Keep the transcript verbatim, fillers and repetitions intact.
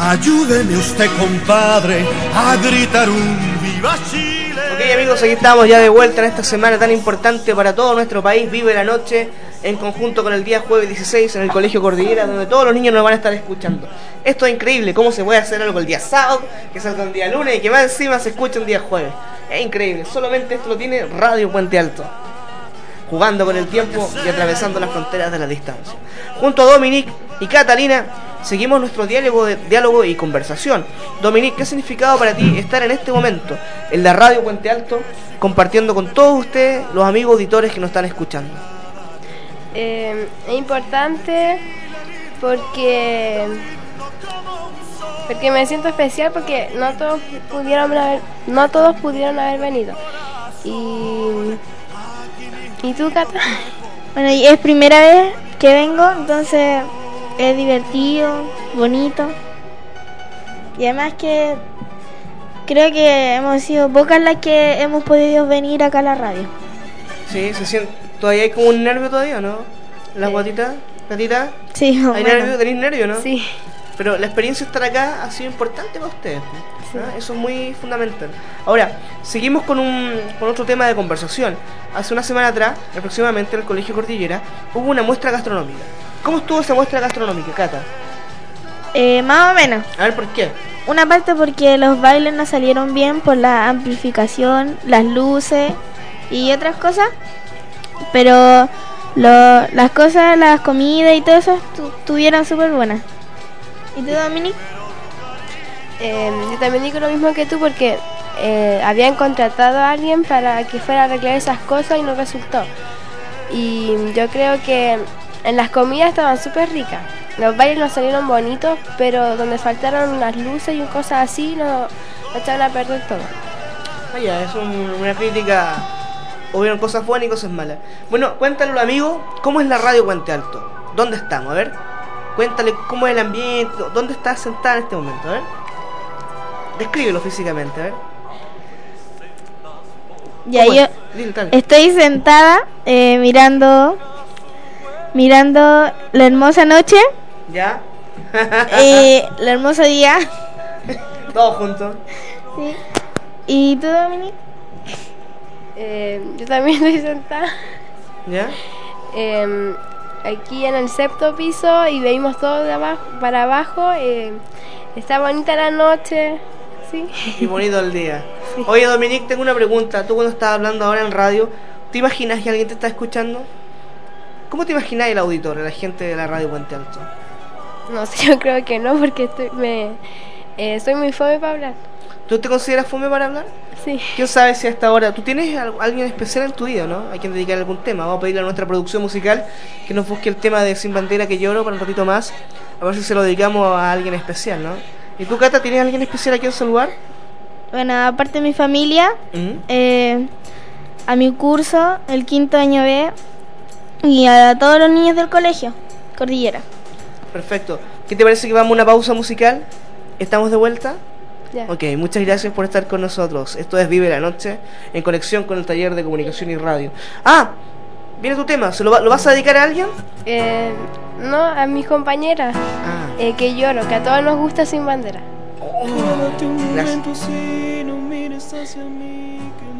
Ayúdeme usted, compadre, a gritar un viva Chile. Ok, amigos, aquí estamos ya de vuelta en esta semana tan importante para todo nuestro país. Vive la noche en conjunto con el día jueves dieciséis en el Colegio Cordillera, donde todos los niños nos van a estar escuchando. Esto es increíble, cómo se puede hacer algo el día sábado, que salga un día lunes y que más encima se escuche un día jueves. Es increíble, solamente esto lo tiene Radio Puente Alto, jugando con el tiempo y atravesando las fronteras de la distancia. Junto a Dominic y Catalina seguimos nuestro diálogo, de, diálogo y conversación. Dominic, ¿qué ha significado para ti estar en este momento en la Radio Puente Alto compartiendo con todos ustedes, los amigos auditores que nos están escuchando? Eh, es importante porque porque me siento especial porque no todos pudieron haber, no todos pudieron haber venido. Y ¿y tú, Cata? Bueno, es primera vez que vengo, entonces es divertido, bonito. Y además que creo que hemos sido pocas las que hemos podido venir acá a la radio. Sí, se siente, todavía hay como un nervio todavía, ¿no? ¿La Sí. guatita? ¿Gatita? Sí, ¿Hay bueno. nervio? ¿Tenéis nervio, no? Sí. Pero la experiencia de estar acá ha sido importante para ustedes, Sí. ¿ah? Eso es muy fundamental. Ahora, seguimos con un con otro tema de conversación. Hace una semana atrás, aproximadamente, en el Colegio Cordillera, hubo una muestra gastronómica. ¿Cómo estuvo esa muestra gastronómica, Cata? Eh, más o menos. A ver, ¿por qué? Una parte porque los bailes no salieron bien por la amplificación, las luces y otras cosas. Pero lo, las cosas, las comidas y todo eso tu, tuvieron súper buenas. ¿Y tú, Dominic? Eh, yo también digo lo mismo que tú porque eh, habían contratado a alguien para que fuera a arreglar esas cosas y no resultó. Y yo creo que en las comidas estaban súper ricas. Los bailes no salieron bonitos, pero donde faltaron unas luces y cosas así, no, no echaron a perder todo. Vaya, es un- una crítica. Hubieron cosas buenas y cosas malas. Bueno, cuéntale a los amigos, ¿cómo es la Radio Puente Alto? ¿Dónde estamos? A ver. Cuéntale cómo es el ambiente, dónde estás sentada en este momento, a ver. Descríbelo físicamente, a ver. Ya ¿Cómo yo es? Dile, dale. estoy sentada eh, mirando mirando la hermosa noche, ¿Ya? eh, la hermosa día. Todos juntos. Sí. ¿Y tú, Dominic? Eh, yo también estoy sentada ¿Ya? eh, aquí en el sexto piso y veimos todo de abajo para abajo. Eh, está bonita la noche, sí. Y bonito el día. Oye, Dominique, tengo una pregunta. Tú cuando estás hablando ahora en radio, ¿te imaginas que alguien te está escuchando? ¿Cómo te imaginas el auditorio, la gente de la Radio Puente Alto? No sé, yo creo que no, porque estoy, me, eh, soy muy fome para hablar. ¿Tú te consideras fome para hablar? Sí. ¿Quién sabe si hasta ahora... ¿Tú tienes a alguien especial en tu vida, no? Hay quien dedicar algún tema. Vamos a pedirle a nuestra producción musical que nos busque el tema de Sin Bandera que lloro para un ratito más. A ver si se lo dedicamos a alguien especial, ¿no? ¿Y tú, Cata, tienes a alguien especial aquí en su lugar? Bueno, aparte de mi familia, ¿Mm? eh, a mi curso, el quinto año B, y a todos los niños del colegio, Cordillera. Perfecto. ¿Qué te parece que vamos a una pausa musical? ¿Estamos de vuelta? Ya. Ok, muchas gracias por estar con nosotros. Esto es Vive la Noche, en conexión con el taller de comunicación y radio. Ah, viene tu tema. ¿Se lo, va- lo vas a dedicar a alguien? Eh, no, a mis compañeras, Ah, eh, que lloro, que a todos nos gusta Sin Bandera. gracias. Si no mires hacia mí, que